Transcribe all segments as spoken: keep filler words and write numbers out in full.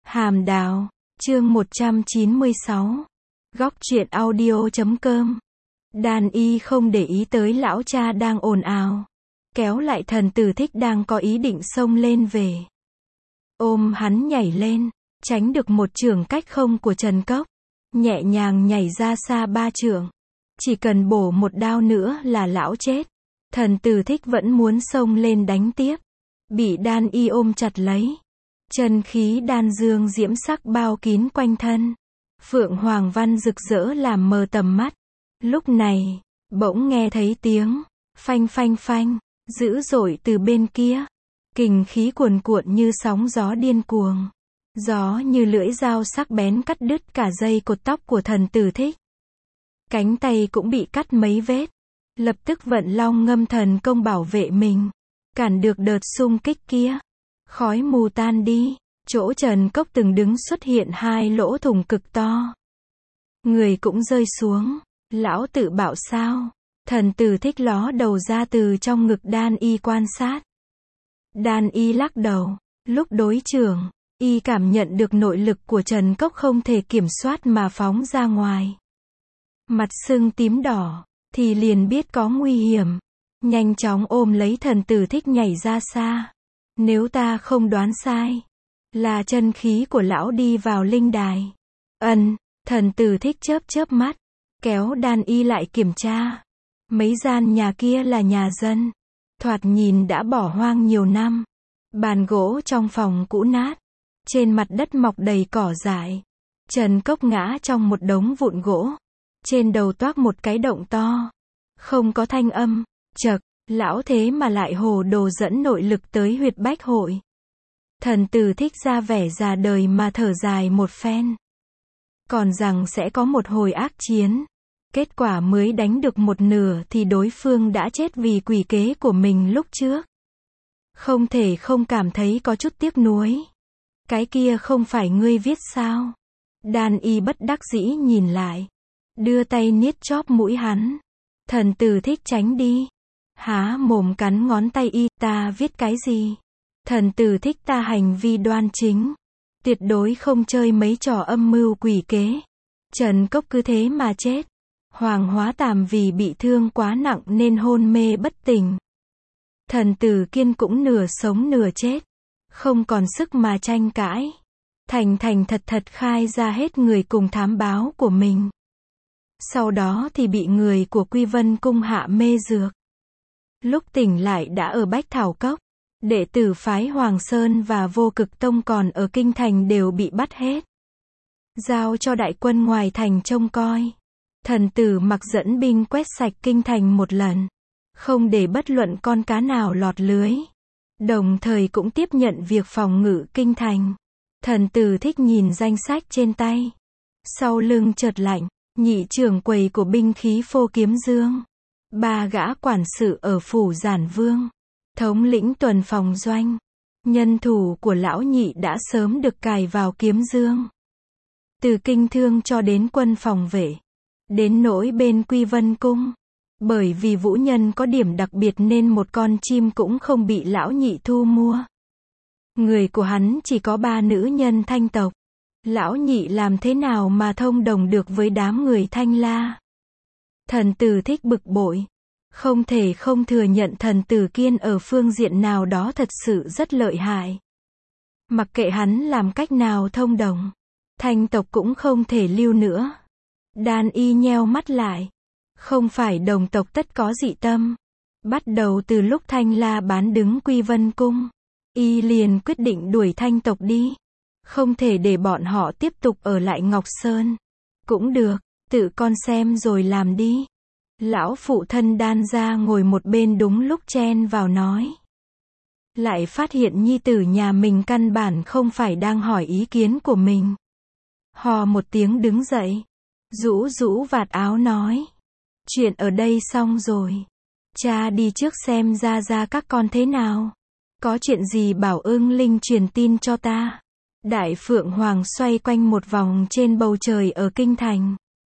Hàm Đào, chương một trăm chín mươi sáu. Góc truyện audio chấm com. Đàn y không để ý tới lão cha đang ồn ào, kéo lại Thần Tử Thích đang có ý định xông lên về. Ôm hắn nhảy lên, tránh được một chưởng cách không của Trần Cốc, nhẹ nhàng nhảy ra xa ba chưởng. Chỉ cần bổ một đao nữa là lão chết. Thần Tử Thích vẫn muốn xông lên đánh tiếp, bị đan y ôm chặt lấy. Chân khí đan dương diễm sắc bao kín quanh thân. Phượng Hoàng Văn rực rỡ làm mờ tầm mắt. Lúc này, bỗng nghe thấy tiếng phanh phanh phanh, dữ dội từ bên kia. Kình khí cuồn cuộn như sóng gió điên cuồng. Gió như lưỡi dao sắc bén cắt đứt cả dây cột tóc của Thần Tử Thích. Cánh tay cũng bị cắt mấy vết. Lập tức vận long ngâm thần công bảo vệ mình, cản được đợt xung kích kia. Khói mù tan đi, chỗ Trần Cốc từng đứng xuất hiện hai lỗ thủng cực to. Người cũng rơi xuống. Lão tự bảo sao? Thần Tử Thích ló đầu ra từ trong ngực đan y quan sát. Đan y lắc đầu. Lúc đối chưởng, y cảm nhận được nội lực của Trần Cốc không thể kiểm soát mà phóng ra ngoài. Mặt sưng tím đỏ, thì liền biết có nguy hiểm. Nhanh chóng ôm lấy Thần Tử Thích nhảy ra xa. Nếu ta không đoán sai, là chân khí của lão đi vào linh đài. Ân, Thần Tử Thích chớp chớp mắt, kéo đan y lại kiểm tra. Mấy gian nhà kia là nhà dân, thoạt nhìn đã bỏ hoang nhiều năm. Bàn gỗ trong phòng cũ nát, trên mặt đất mọc đầy cỏ dại. Trần Cốc ngã trong một đống vụn gỗ, trên đầu toác một cái động to. Không có thanh âm, chậc, lão thế mà lại hồ đồ dẫn nội lực tới huyệt bách hội. Thần Tử Thích ra vẻ già đời mà thở dài một phen. Còn rằng sẽ có một hồi ác chiến. Kết quả mới đánh được một nửa thì đối phương đã chết vì quỷ kế của mình lúc trước. Không thể không cảm thấy có chút tiếc nuối. Cái kia không phải ngươi viết sao? Đan y bất đắc dĩ nhìn lại, đưa tay niết chóp mũi hắn. Thần Tử Thích tránh đi, há mồm cắn ngón tay y. Ta viết cái gì? Thần Tử Thích ta hành vi đoan chính, tuyệt đối không chơi mấy trò âm mưu quỷ kế. Trần Cốc cứ thế mà chết. Hoàng Hóa Tàm vì bị thương quá nặng nên hôn mê bất tỉnh. Thần Tử Kiên cũng nửa sống nửa chết, không còn sức mà tranh cãi. Thành thành thật thật khai ra hết người cùng thám báo của mình. Sau đó thì bị người của Quy Vân Cung hạ mê dược. Lúc tỉnh lại đã ở Bách Thảo Cốc. Đệ tử phái Hoàng Sơn và Vô Cực Tông còn ở kinh thành đều bị bắt hết, giao cho đại quân ngoài thành trông coi. Thần Tử Mặc dẫn binh quét sạch kinh thành một lần, không để bất luận con cá nào lọt lưới. Đồng thời cũng tiếp nhận việc phòng ngự kinh thành. Thần Tử Thích nhìn danh sách trên tay, sau lưng chợt lạnh. Nhị trưởng quầy của binh khí Phô Kiếm Dương, ba gã quản sự ở phủ Giản Vương, thống lĩnh tuần phòng doanh. Nhân thủ của lão nhị đã sớm được cài vào Kiếm Dương. Từ kinh thương cho đến quân phòng vệ, đến nỗi bên Quy Vân Cung. Bởi vì vũ nhân có điểm đặc biệt nên một con chim cũng không bị lão nhị thu mua. Người của hắn chỉ có ba nữ nhân Thanh tộc. Lão nhị làm thế nào mà thông đồng được với đám người Thanh La? Thần Tử Thích bực bội. Không thể không thừa nhận Thần Tử Kiên ở phương diện nào đó thật sự rất lợi hại. Mặc kệ hắn làm cách nào thông đồng, Thanh tộc cũng không thể lưu nữa. Đan y nheo mắt lại. Không phải đồng tộc tất có dị tâm. Bắt đầu từ lúc Thanh La bán đứng Quy Vân Cung, y liền quyết định đuổi Thanh tộc đi. Không thể để bọn họ tiếp tục ở lại Ngọc Sơn. Cũng được, tự con xem rồi làm đi. Lão phụ thân Đan gia ngồi một bên đúng lúc chen vào nói. Lại phát hiện nhi tử nhà mình căn bản không phải đang hỏi ý kiến của mình. Hò một tiếng đứng dậy, rũ rũ vạt áo nói. Chuyện ở đây xong rồi. Cha đi trước xem ra ra các con thế nào. Có chuyện gì bảo Ưng Linh truyền tin cho ta. Đại Phượng Hoàng xoay quanh một vòng trên bầu trời ở kinh thành,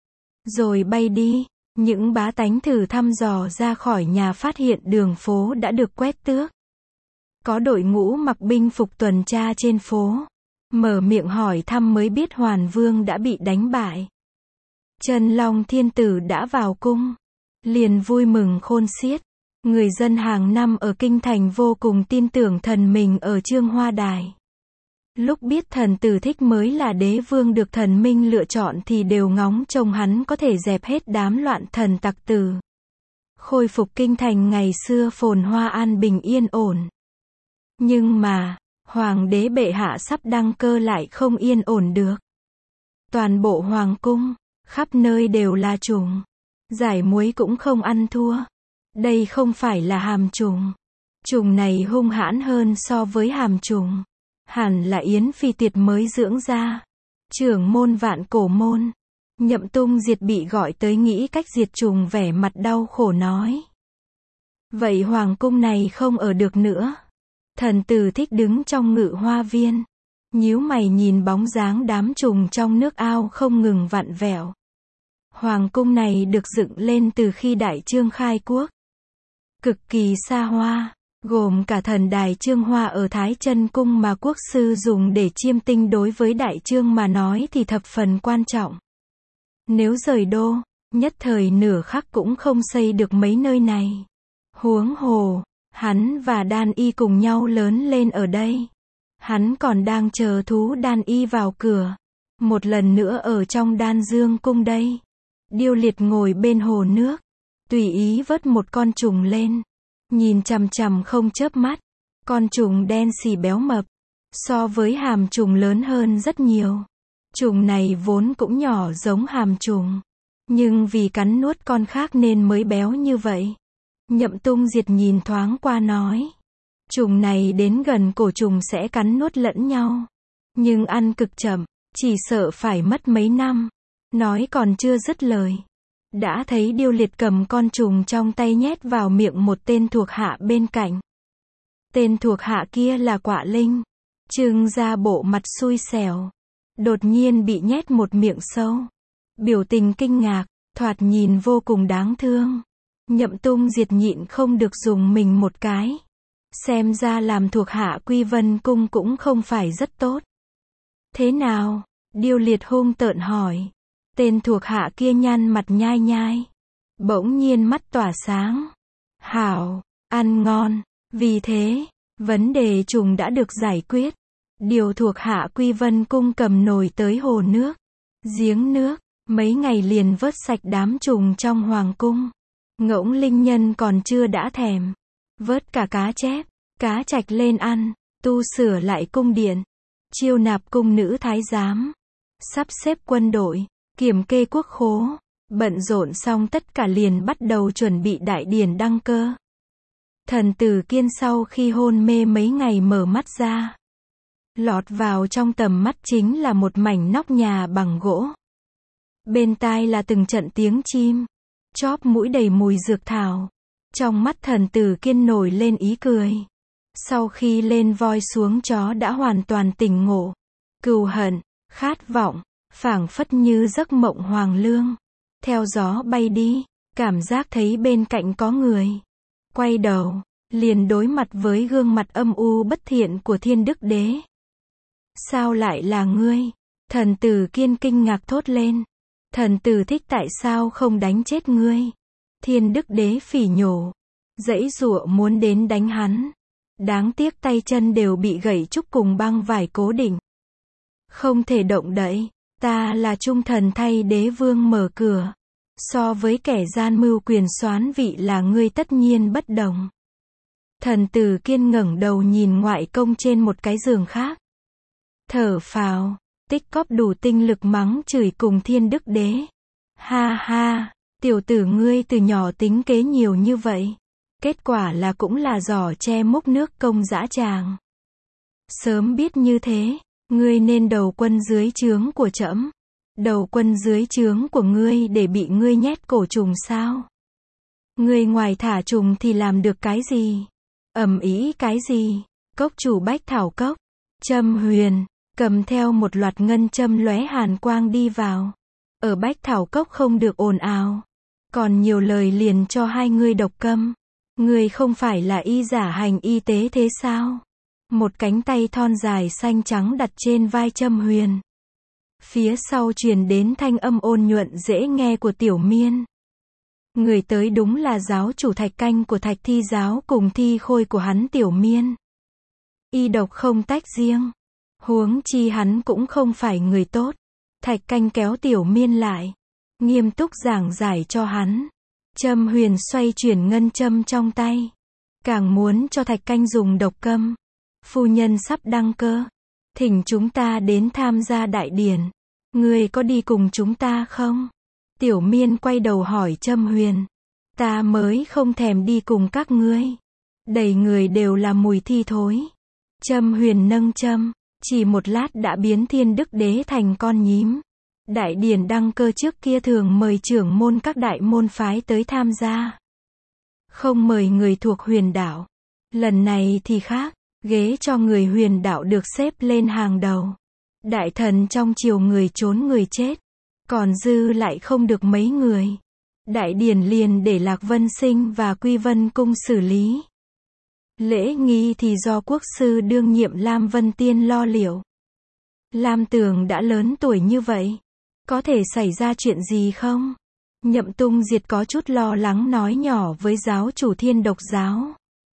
rồi bay đi. Những bá tánh thử thăm dò ra khỏi nhà phát hiện đường phố đã được quét tước. Có đội ngũ mặc binh phục tuần tra trên phố. mở miệng hỏi thăm mới biết Hoàn Vương đã bị đánh bại. Chân Long Thiên Tử đã vào cung, liền vui mừng khôn xiết. Người dân hàng năm ở kinh thành vô cùng tin tưởng thần mình ở Trương Hoa Đài. Lúc biết thần tử Thích mới là đế vương được thần minh lựa chọn thì đều ngóng trông hắn có thể dẹp hết đám loạn thần tặc tử, khôi phục kinh thành ngày xưa phồn hoa an bình yên ổn. Nhưng mà, hoàng đế bệ hạ sắp đăng cơ lại không yên ổn được. Toàn bộ hoàng cung, khắp nơi đều là trùng. Giải muối cũng không ăn thua. Đây không phải là hàm trùng. Trùng này hung hãn hơn so với hàm trùng. Hẳn là Yến Phi Tiệt mới dưỡng ra. Trưởng môn Vạn Cổ môn. Nhậm Tung Diệt bị gọi tới nghĩ cách diệt trùng, vẻ mặt đau khổ nói. Vậy hoàng cung này không ở được nữa. Thần tử Thích đứng trong ngự hoa viên, nhíu mày nhìn bóng dáng đám trùng trong nước ao không ngừng vặn vẹo. Hoàng cung này được dựng lên từ khi Đại Trương khai quốc. Cực kỳ xa hoa, gồm cả thần đài Trương Hoa ở Thái Chân Cung mà quốc sư dùng để chiêm tinh, đối với Đại Trương mà nói thì thập phần quan trọng. Nếu rời đô, nhất thời nửa khắc cũng không xây được mấy nơi này. Huống hồ, hắn và Đan Y cùng nhau lớn lên ở đây. Hắn còn đang chờ thú Đan Y vào cửa. Một lần nữa ở trong Đan Dương Cung đây. Điêu Liệt ngồi bên hồ nước, tùy ý vớt một con trùng lên. Nhìn chằm chằm không chớp mắt. Con trùng đen xì béo mập. So với hàm trùng lớn hơn rất nhiều. Trùng này vốn cũng nhỏ giống hàm trùng. Nhưng vì cắn nuốt con khác nên mới béo như vậy. Nhậm Tung Diệt nhìn thoáng qua nói. Trùng này đến gần cổ trùng sẽ cắn nuốt lẫn nhau. Nhưng ăn cực chậm, chỉ sợ phải mất mấy năm. Nói còn chưa dứt lời. Đã thấy Điêu Liệt cầm con trùng trong tay nhét vào miệng một tên thuộc hạ bên cạnh. Tên thuộc hạ kia là Quạ Linh. Trưng ra bộ mặt xui xẻo. Đột nhiên bị nhét một miệng sâu. Biểu tình kinh ngạc, thoạt nhìn vô cùng đáng thương. Nhậm Tung Diệt nhịn không được dùng mình một cái. Xem ra làm thuộc hạ Quy Vân Cung cũng không phải rất tốt. Thế nào? Điêu Liệt hung tợn hỏi. Tên thuộc hạ kia nhăn mặt nhai nhai. Bỗng nhiên mắt tỏa sáng. Hảo, ăn ngon. Vì thế, vấn đề trùng đã được giải quyết. Điều thuộc hạ Quy Vân Cung cầm nồi tới hồ nước, giếng nước, mấy ngày liền vớt sạch đám trùng trong hoàng cung. Ngỗng Linh Nhân còn chưa đã thèm. Vớt cả cá chép, cá trạch lên ăn, tu sửa lại cung điện, chiêu nạp cung nữ thái giám, sắp xếp quân đội, kiểm kê quốc khố, bận rộn xong tất cả liền bắt đầu chuẩn bị đại điển đăng cơ. Thần tử Kiên sau khi hôn mê mấy ngày mở mắt ra. Lọt vào trong tầm mắt chính là một mảnh nóc nhà bằng gỗ. Bên tai là từng trận tiếng chim, chóp mũi đầy mùi dược thảo. Trong mắt thần tử Kiên nổi lên ý cười. Sau khi lên voi xuống chó đã hoàn toàn tỉnh ngộ. Cừu hận, khát vọng, phảng phất như giấc mộng hoàng lương. Theo gió bay đi, cảm giác thấy bên cạnh có người. Quay đầu, liền đối mặt với gương mặt âm u bất thiện của Thiên Đức Đế. Sao lại là ngươi? Thần tử Kiên kinh ngạc thốt lên. Thần tử Thích tại sao không đánh chết ngươi? Thiên Đức Đế phỉ nhổ, giãy giụa muốn đến đánh hắn. Đáng tiếc tay chân đều bị gậy trúc cùng băng vải cố định. Không thể động đậy. Ta là trung thần thay đế vương mở cửa. So với kẻ gian mưu quyền soán vị là ngươi tất nhiên bất đồng. Thần tử Kiên ngẩng đầu nhìn ngoại công trên một cái giường khác. Thở phào, tích cóp đủ tinh lực mắng chửi cùng Thiên Đức Đế. Ha ha, tiểu tử ngươi từ nhỏ tính kế nhiều như vậy. Kết quả là cũng là giỏ che múc nước công dã tràng. Sớm biết như thế, ngươi nên đầu quân dưới trướng của trẫm. Đầu quân dưới trướng của ngươi để bị ngươi nhét cổ trùng sao? Ngươi ngoài thả trùng thì làm được cái gì? Ầm ĩ cái gì? Cốc chủ Bách Thảo Cốc, Trâm Huyền, cầm theo một loạt ngân châm lóe hàn quang đi vào. Ở Bách Thảo Cốc không được ồn ào. Còn nhiều lời liền cho hai ngươi độc câm. Ngươi không phải là y giả hành y tế thế sao? Một cánh tay thon dài xanh trắng đặt trên vai Trâm Huyền. Phía sau truyền đến thanh âm ôn nhuận dễ nghe của Tiểu Miên. Người tới đúng là giáo chủ Thạch Canh của Thạch Thi giáo cùng thi khôi của hắn Tiểu Miên. Y độc không tách riêng. Huống chi hắn cũng không phải người tốt. Thạch Canh kéo Tiểu Miên lại, nghiêm túc giảng giải cho hắn. Trâm Huyền xoay chuyển ngân châm trong tay. Càng muốn cho Thạch Canh dùng độc câm. Phu nhân sắp đăng cơ. Thỉnh chúng ta đến tham gia đại điển. Ngươi có đi cùng chúng ta không? Tiểu Miên quay đầu hỏi Trâm Huyền. Ta mới không thèm đi cùng các ngươi. Đầy người đều là mùi thi thối. Trâm Huyền nâng châm, chỉ một lát đã biến Thiên Đức Đế thành con nhím. Đại điển đăng cơ trước kia thường mời trưởng môn các đại môn phái tới tham gia. Không mời người thuộc Huyền đạo. Lần này thì khác, ghế cho người Huyền đạo được xếp lên hàng đầu. Đại thần trong triều người trốn người chết, còn dư lại không được mấy người. Đại điển liền để Lạc Vân Sinh và Quy Vân Cung xử lý. Lễ nghi thì do quốc sư đương nhiệm Lam Vân Tiên lo liệu. Lam Tường đã lớn tuổi như vậy, có thể xảy ra chuyện gì không? Nhậm Tung Diệt có chút lo lắng nói nhỏ với giáo chủ Thiên Độc giáo.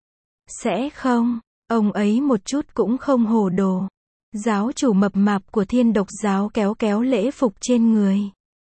Sẽ không, ông ấy một chút cũng không hồ đồ. Giáo chủ mập mạp của Thiên Độc giáo kéo kéo lễ phục trên người.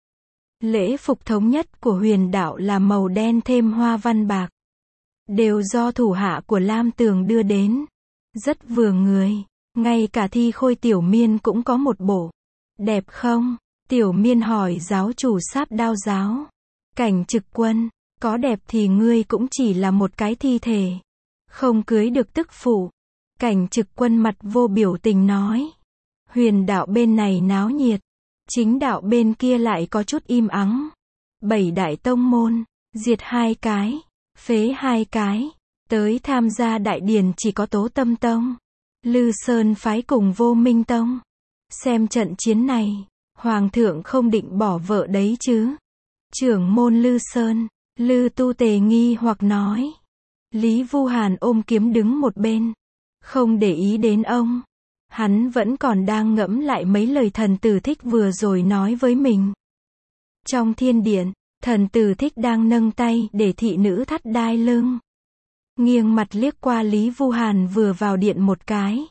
Lễ phục thống nhất của Huyền đạo là màu đen thêm hoa văn bạc. Đều do thủ hạ của Lam Tường đưa đến. Rất vừa người. Ngay cả thi khôi Tiểu Miên cũng có một bộ. Đẹp không? Tiểu Miên hỏi giáo chủ Sáp Đao giáo. Cảnh Trực Quân, có đẹp thì ngươi cũng chỉ là một cái thi thể. Không cưới được tức phụ. Cảnh Trực Quân mặt vô biểu tình nói. Huyền đạo bên này náo nhiệt. Chính đạo bên kia lại có chút im ắng. Bảy đại tông môn, diệt hai cái, phế hai cái. Tới tham gia đại điển chỉ có Tố Tâm Tông, Lư Sơn phái cùng Vô Minh Tông. Xem trận chiến này, Hoàng thượng không định bỏ vợ đấy chứ? Trưởng môn Lư Sơn, Lư Tu Tề nghi hoặc nói. Lý Vu Hàn ôm kiếm đứng một bên, không để ý đến ông. Hắn vẫn còn đang ngẫm lại mấy lời thần tử Thích vừa rồi nói với mình. Trong thiên điện, thần tử Thích đang nâng tay để thị nữ thắt đai lưng. Nghiêng mặt liếc qua Lý Vu Hàn vừa vào điện một cái.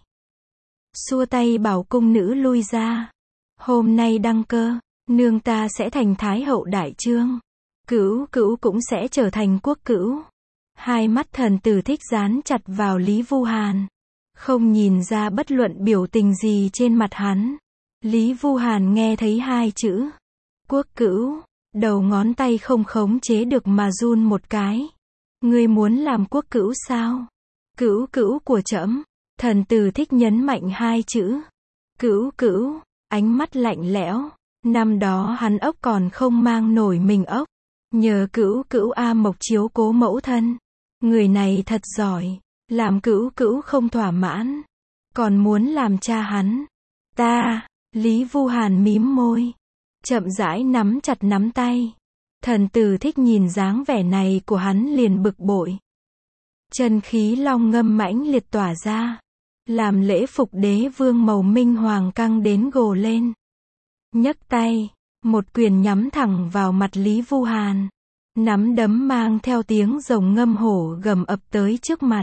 Xua tay bảo cung nữ lui ra. Hôm nay đăng cơ, nương ta sẽ thành Thái hậu đại trương. Cữu cữu cũng sẽ trở thành quốc cữu. Hai mắt thần tử Thích dán chặt vào Lý Vu Hàn. Không nhìn ra bất luận biểu tình gì trên mặt hắn. Lý Vu Hàn nghe thấy hai chữ quốc cữu, đầu ngón tay không khống chế được mà run một cái. Ngươi muốn làm quốc cữu sao? Cữu cữu của trẫm. Thần tử Thích nhấn mạnh hai chữ cữu cữu, ánh mắt lạnh lẽo. Năm đó hắn ốc còn không mang nổi mình ốc. Nhờ cữu cữu A Mộc chiếu cố mẫu thân. Người này thật giỏi. Làm cữu cữu không thỏa mãn, còn muốn làm cha hắn. Ta, Lý Vu Hàn mím môi, chậm rãi nắm chặt nắm tay. Thần tử Thích nhìn dáng vẻ này của hắn liền bực bội. Chân khí long ngâm mãnh liệt tỏa ra, làm lễ phục đế vương màu minh hoàng căng đến gồ lên. Nhấc tay, một quyền nhắm thẳng vào mặt Lý Vu Hàn. Nắm đấm mang theo tiếng rồng ngâm hổ gầm ập tới trước mặt.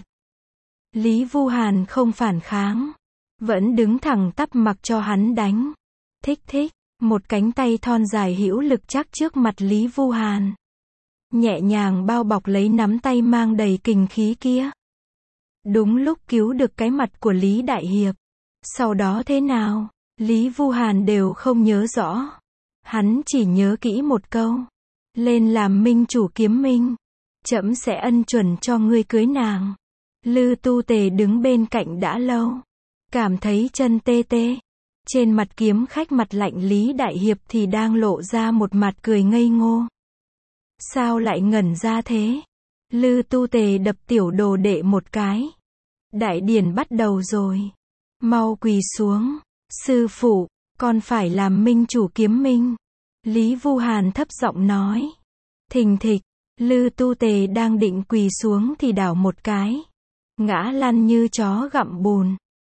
Lý Vu Hàn không phản kháng, vẫn đứng thẳng tắp mặc cho hắn đánh. Thích thích, một cánh tay thon dài hữu lực chắc trước mặt Lý Vu Hàn. Nhẹ nhàng bao bọc lấy nắm tay mang đầy kình khí kia. Đúng lúc cứu được cái mặt của Lý Đại Hiệp. Sau đó thế nào, Lý Vu Hàn đều không nhớ rõ. Hắn chỉ nhớ kỹ một câu. Lên làm minh chủ kiếm minh. Trẫm sẽ ân chuẩn cho ngươi cưới nàng. Lư Tu Tề đứng bên cạnh đã lâu. Cảm thấy chân tê tê. Trên mặt kiếm khách mặt lạnh Lý Đại Hiệp thì đang lộ ra một mặt cười ngây ngô. Sao lại ngẩn ra thế? Lư Tu Tề đập tiểu đồ đệ một cái. Đại điển bắt đầu rồi. Mau quỳ xuống. Sư phụ, con phải làm minh chủ kiếm minh. Lý Vu Hàn thấp giọng nói. Thình thịch, Lư Tu Tề đang định quỳ xuống thì đảo một cái. Ngã lăn như chó gặm bùn.